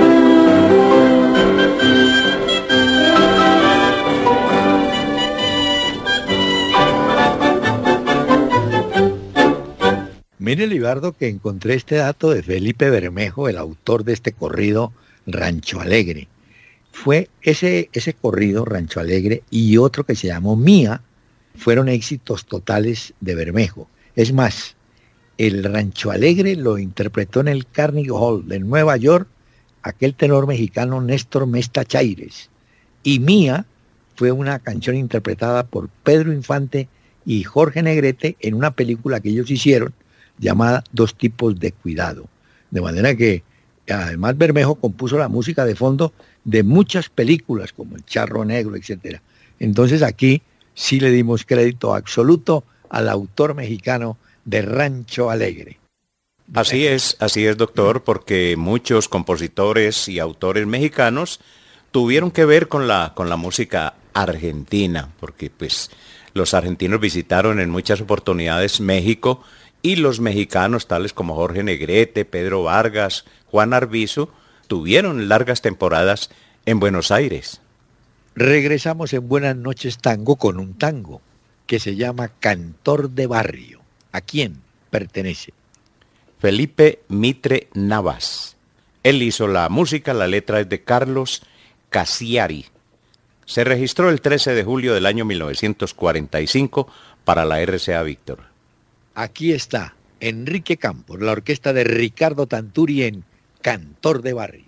Mire, Libardo, que encontré este dato de Felipe Bermejo, el autor de este corrido Rancho Alegre. Fue ese corrido, Rancho Alegre, y otro que se llamó Mía, fueron éxitos totales de Bermejo. Es más, el Rancho Alegre lo interpretó en el Carnegie Hall de Nueva York aquel tenor mexicano Néstor Mesta Chaires. Y Mía fue una canción interpretada por Pedro Infante y Jorge Negrete en una película que ellos hicieron llamada Dos tipos de cuidado. De manera que además Bermejo compuso la música de fondo de muchas películas como El Charro Negro, etc. Entonces aquí sí le dimos crédito absoluto al autor mexicano de Rancho Alegre. Así es, doctor, porque muchos compositores y autores mexicanos tuvieron que ver con la música Argentina, porque pues los argentinos visitaron en muchas oportunidades México y los mexicanos tales como Jorge Negrete, Pedro Vargas, Juan Arbizu, tuvieron largas temporadas en Buenos Aires. Regresamos en Buenas Noches Tango con un tango que se llama Cantor de Barrio. ¿A quién pertenece? Felipe Mitre Navas. Él hizo la música, la letra es de Carlos Cassiari. Se registró el 13 de julio del año 1945 para la RCA Víctor. Aquí está Enrique Campos, la orquesta de Ricardo Tanturi en Cantor de Barrio.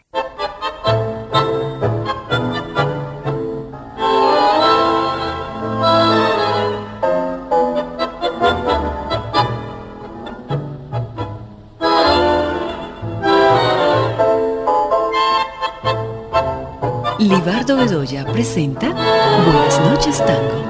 Libardo Bedoya presenta Buenas Noches Tango.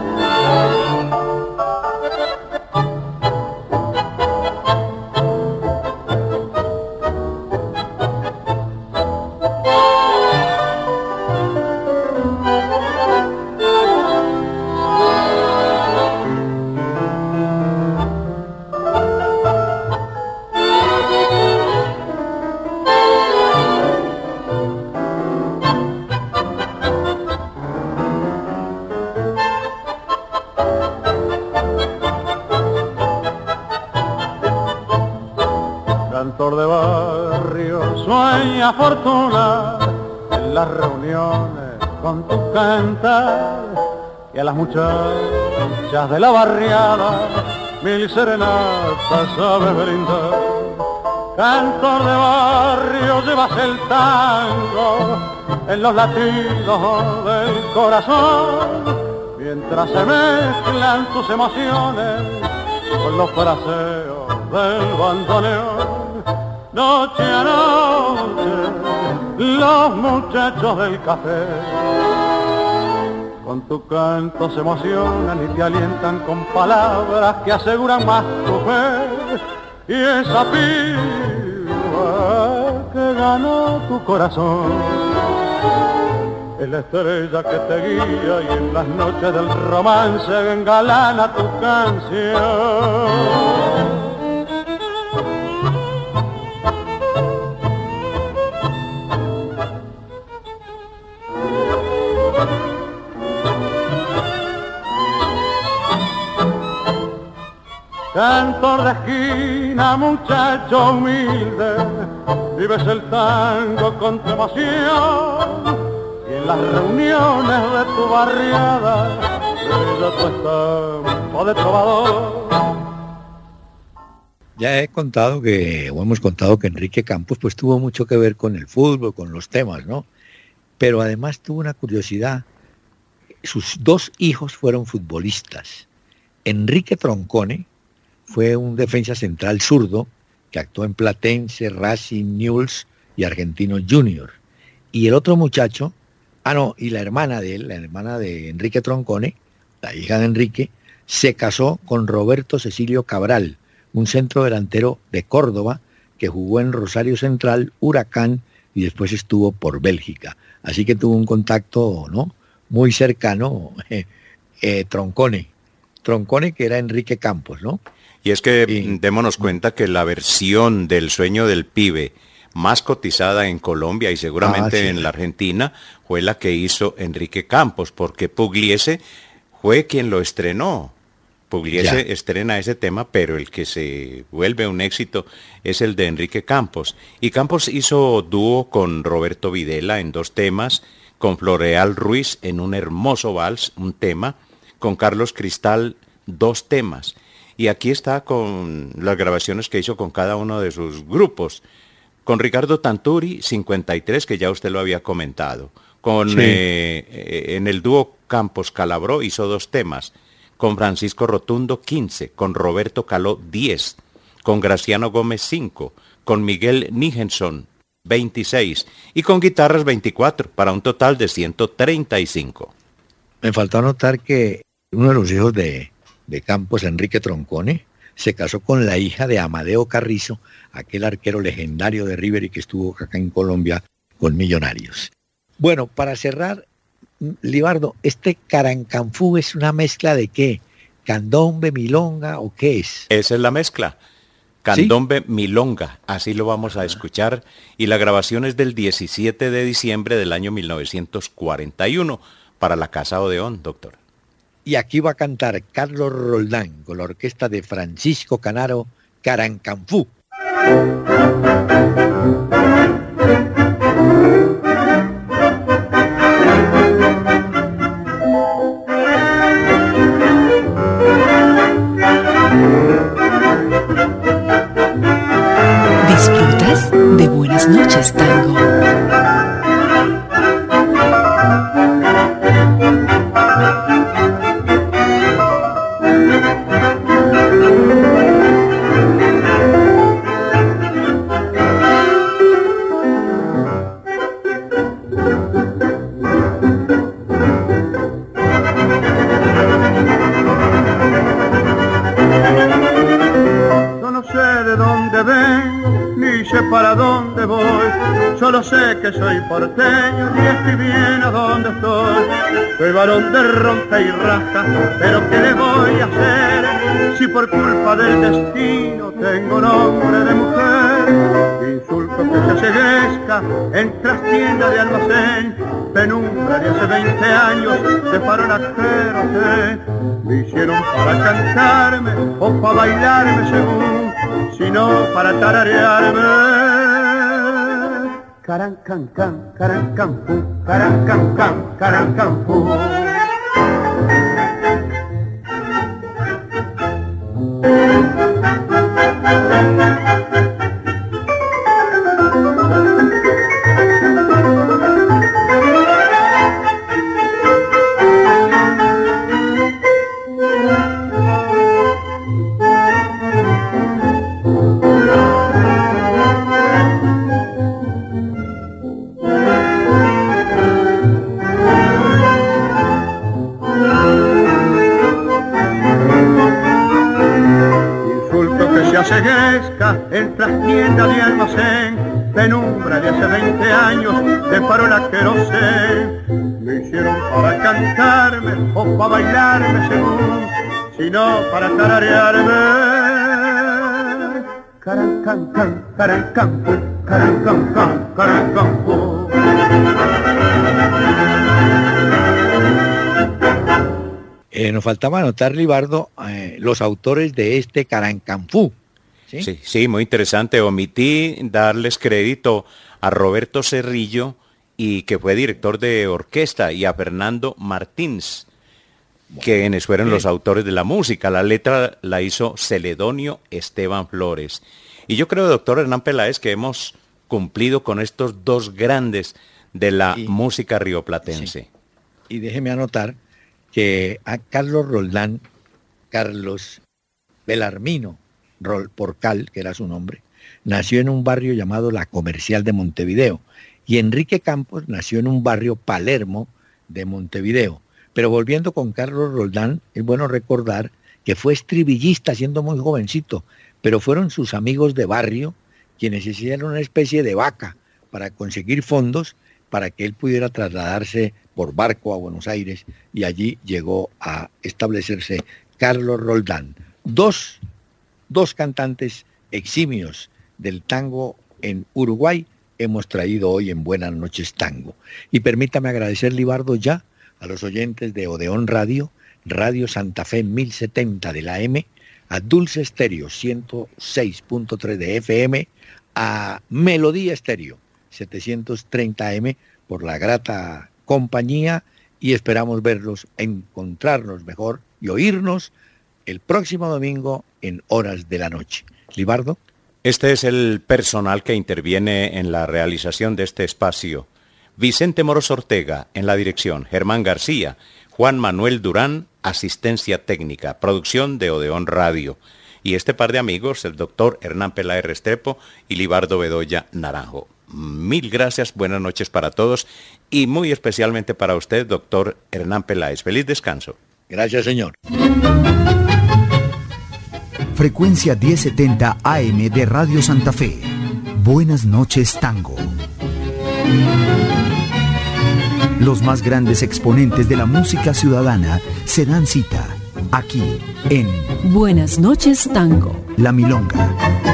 Cantor de barrio, sueña fortuna en las reuniones con tu cantar, y a las muchachas de la barriada mil serenatas sabes brindar. Cantor de barrio, llevas el tango en los latidos del corazón, mientras se mezclan tus emociones con los fraseos del bandoneón. Noche a noche, los muchachos del café con tu canto se emocionan y te alientan con palabras que aseguran más tu fe. Y esa piba que ganó tu corazón es la estrella que te guía y en las noches del romance engalana tu canción. Cantor de esquina, muchacho humilde, vives el tango con tu emoción, y en las reuniones de tu barriada brilla tu estampa de trovador. Ya hemos contado que Enrique Campos pues tuvo mucho que ver con el fútbol, con los temas, ¿no? Pero además tuvo una curiosidad. Sus dos hijos fueron futbolistas. Enrique Troncone fue un defensa central zurdo que actuó en Platense, Racing, Newell's y Argentinos Junior. Y el otro muchacho, y la hermana de él, la hermana de Enrique Troncone, la hija de Enrique, se casó con Roberto Cecilio Cabral, un centro delantero de Córdoba que jugó en Rosario Central, Huracán y después estuvo por Bélgica. Así que tuvo un contacto, ¿no?, muy cercano, Troncone, que era Enrique Campos, ¿no? Y es que démonos cuenta que la versión del Sueño del Pibe más cotizada en Colombia y seguramente en la Argentina fue la que hizo Enrique Campos, porque Pugliese fue quien lo estrenó. Pugliese estrena ese tema, pero el que se vuelve un éxito es el de Enrique Campos. Y Campos hizo dúo con Roberto Videla en dos temas, con Floreal Ruiz en un hermoso vals, un tema, con Carlos Cristal, dos temas. Y aquí está con las grabaciones que hizo con cada uno de sus grupos. Con Ricardo Tanturi, 53, que ya usted lo había comentado. En el dúo Campos Calabró hizo dos temas. Con Francisco Rotundo, 15. Con Roberto Caló, 10. Con Graciano Gómez, 5. Con Miguel Nijenson, 26. Y con guitarras, 24, para un total de 135. Me faltó anotar que uno de los hijos de Campos, Enrique Troncone, se casó con la hija de Amadeo Carrizo, aquel arquero legendario de River y que estuvo acá en Colombia con Millonarios. Bueno, para cerrar, Libardo, ¿este Carancanfú es una mezcla de qué? ¿Candombe, milonga o qué es? Esa es la mezcla. Candombe, ¿sí? Milonga, así lo vamos a escuchar. Y la grabación es del 17 de diciembre del año 1941 para la Casa Odeón, doctor. Y aquí va a cantar Carlos Roldán con la orquesta de Francisco Canaro, Carancanfú. ¿Disfrutas de Buenas Noches, Tango? Para dónde voy, solo sé que soy porteño y estoy bien a donde estoy. Soy varón de rompe y rasca, pero ¿qué le voy a hacer? Si por culpa del destino tengo nombre de mujer. Insulto que se aseguezca en trastienda de almacén, penumbra de hace 20 años de farolajero sé. Me hicieron para cantarme o para bailarme según, sino para tararearme. Carancancan, carancanfu, carancancan, carancanfu. En trastienda de almacén, penumbra de hace 20 años de farola que no sé. Me hicieron para cantarme o para bailarme según, sino para tararearme. Carancancan, carancanfu, carancancan, carancanfu. Nos faltaba anotar, Libardo, los autores de este Carancanfú. Sí, muy interesante. Omití darles crédito a Roberto Cerrillo, y que fue director de orquesta, y a Fernando Martins, quienes fueron los autores de la música. La letra la hizo Celedonio Esteban Flores. Y yo creo, doctor Hernán Peláez, que hemos cumplido con estos dos grandes de la música rioplatense. Sí. Y déjeme anotar que a Carlos Roldán, Carlos Belarmino Porcal, que era su nombre, nació en un barrio llamado La Comercial de Montevideo, y Enrique Campos nació en un barrio Palermo de Montevideo. Pero volviendo con Carlos Roldán, es bueno recordar que fue estribillista siendo muy jovencito, pero fueron sus amigos de barrio quienes hicieron una especie de vaca para conseguir fondos para que él pudiera trasladarse por barco a Buenos Aires, y allí llegó a establecerse Carlos Roldán. Dos cantantes eximios del tango en Uruguay hemos traído hoy en Buenas Noches Tango. Y permítame agradecer, Libardo, ya a los oyentes de Odeón Radio, Radio Santa Fe 1070 de la AM, a Dulce Estéreo 106.3 de FM, a Melodía Estéreo 730 AM por la grata compañía, y esperamos verlos, encontrarnos mejor y oírnos el próximo domingo en horas de la noche. Libardo. Este es el personal que interviene en la realización de este espacio. Vicente Moros Ortega en la dirección, Germán García, Juan Manuel Durán, asistencia técnica, producción de Odeón Radio. Y este par de amigos, el doctor Hernán Peláez Restrepo y Libardo Bedoya Naranjo. Mil gracias, buenas noches para todos, y muy especialmente para usted, doctor Hernán Peláez. Feliz descanso. Gracias, señor. Frecuencia 1070 AM de Radio Santa Fe. Buenas noches, Tango. Los más grandes exponentes de la música ciudadana se dan cita aquí en Buenas noches, Tango. La Milonga,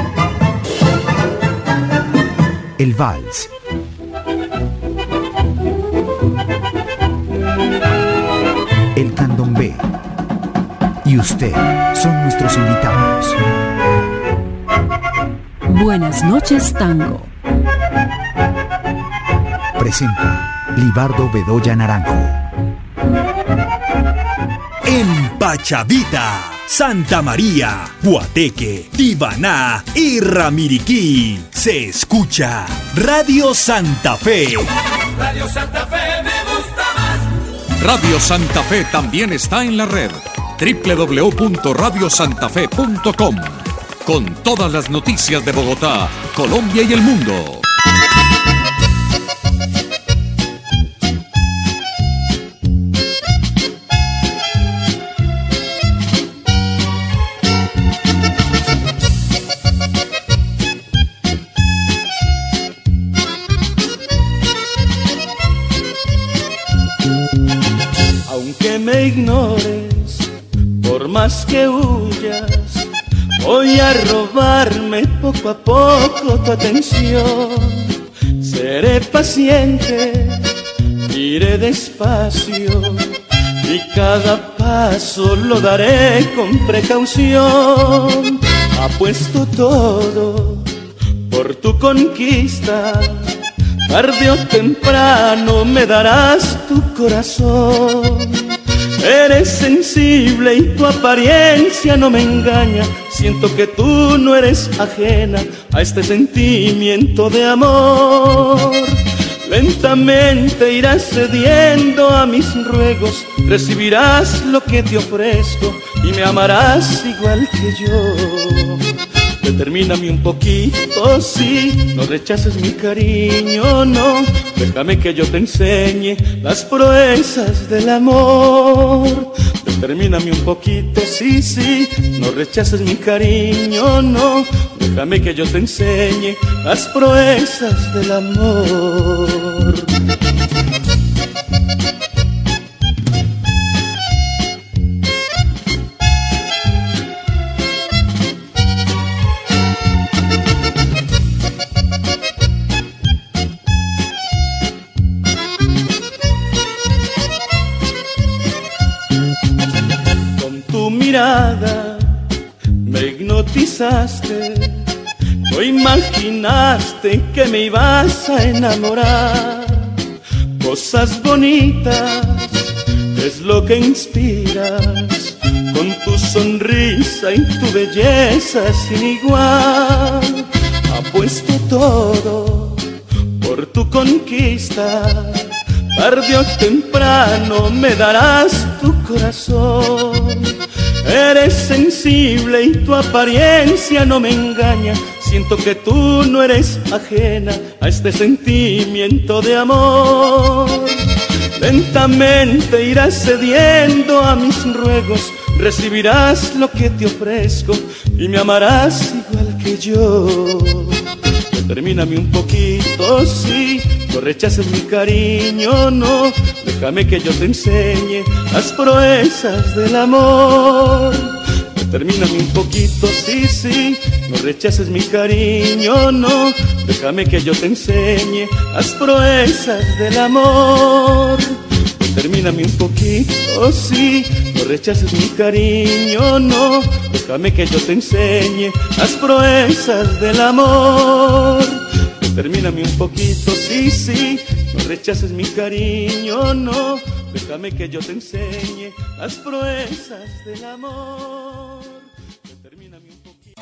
el Vals, el Candombe y usted son nuestros invitados. Buenas noches, Tango. Presenta Libardo Bedoya Naranjo. En Pachavita, Santa María, Guateque, Tibaná y Ramiriquí se escucha Radio Santa Fe. Radio Santa Fe me gusta más. Radio Santa Fe también está en la red www.radiosantafe.com con todas las noticias de Bogotá, Colombia y el mundo. Aunque me ignores, por más que huyas, voy a robarme poco a poco tu atención. Seré paciente, iré despacio y cada paso lo daré con precaución. Apuesto todo por tu conquista, tarde o temprano me darás tu corazón. Eres sensible y tu apariencia no me engaña. Siento que tú no eres ajena a este sentimiento de amor. Lentamente irás cediendo a mis ruegos, recibirás lo que te ofrezco y me amarás igual que yo. Determíname un poquito, sí, no rechaces mi cariño, no. Déjame que yo te enseñe las proezas del amor. Determíname un poquito, sí, sí, no rechaces mi cariño, no. Déjame que yo te enseñe las proezas del amor. Me hipnotizaste, no imaginaste que me ibas a enamorar. Cosas bonitas es lo que inspiras, con tu sonrisa y tu belleza sin igual. Apuesto todo por tu conquista, tarde o temprano me darás tu corazón. Eres sensible y tu apariencia no me engaña. Siento que tú no eres ajena a este sentimiento de amor. Lentamente irás cediendo a mis ruegos, recibirás lo que te ofrezco y me amarás igual que yo. Determíname un poquito, sí, no rechaces mi cariño, no. Déjame que yo te enseñe las proezas del amor. Determíname un poquito, sí, sí, no rechaces mi cariño, no. Déjame que yo te enseñe las proezas del amor. Determíname un poquito, sí, no rechaces mi cariño, no. Déjame que yo te enseñe las proezas del amor. Determíname un poquito, sí, sí, no rechaces mi cariño, no. Déjame que yo te enseñe las proezas del amor. Determíname un poquito.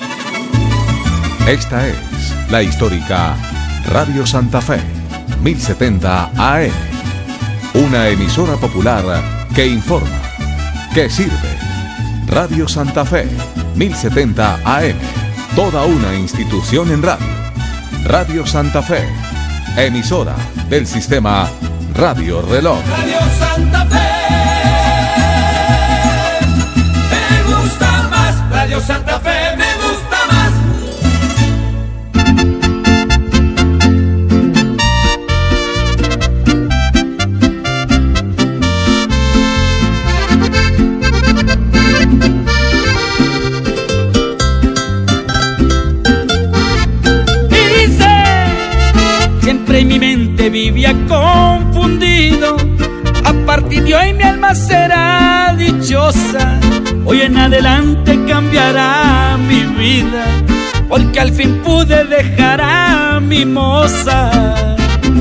Esta es la histórica Radio Santa Fe, 1070 AM. Una emisora popular que informa, que sirve. Radio Santa Fe, 1070 AM. Toda una institución en radio. Radio Santa Fe, emisora del sistema Radio Reloj. Radio Santa Fe, me gusta más. Radio Santa Fe, me gusta más. rosa, hoy en adelante cambiará mi vida, porque al fin pude dejar a mi moza.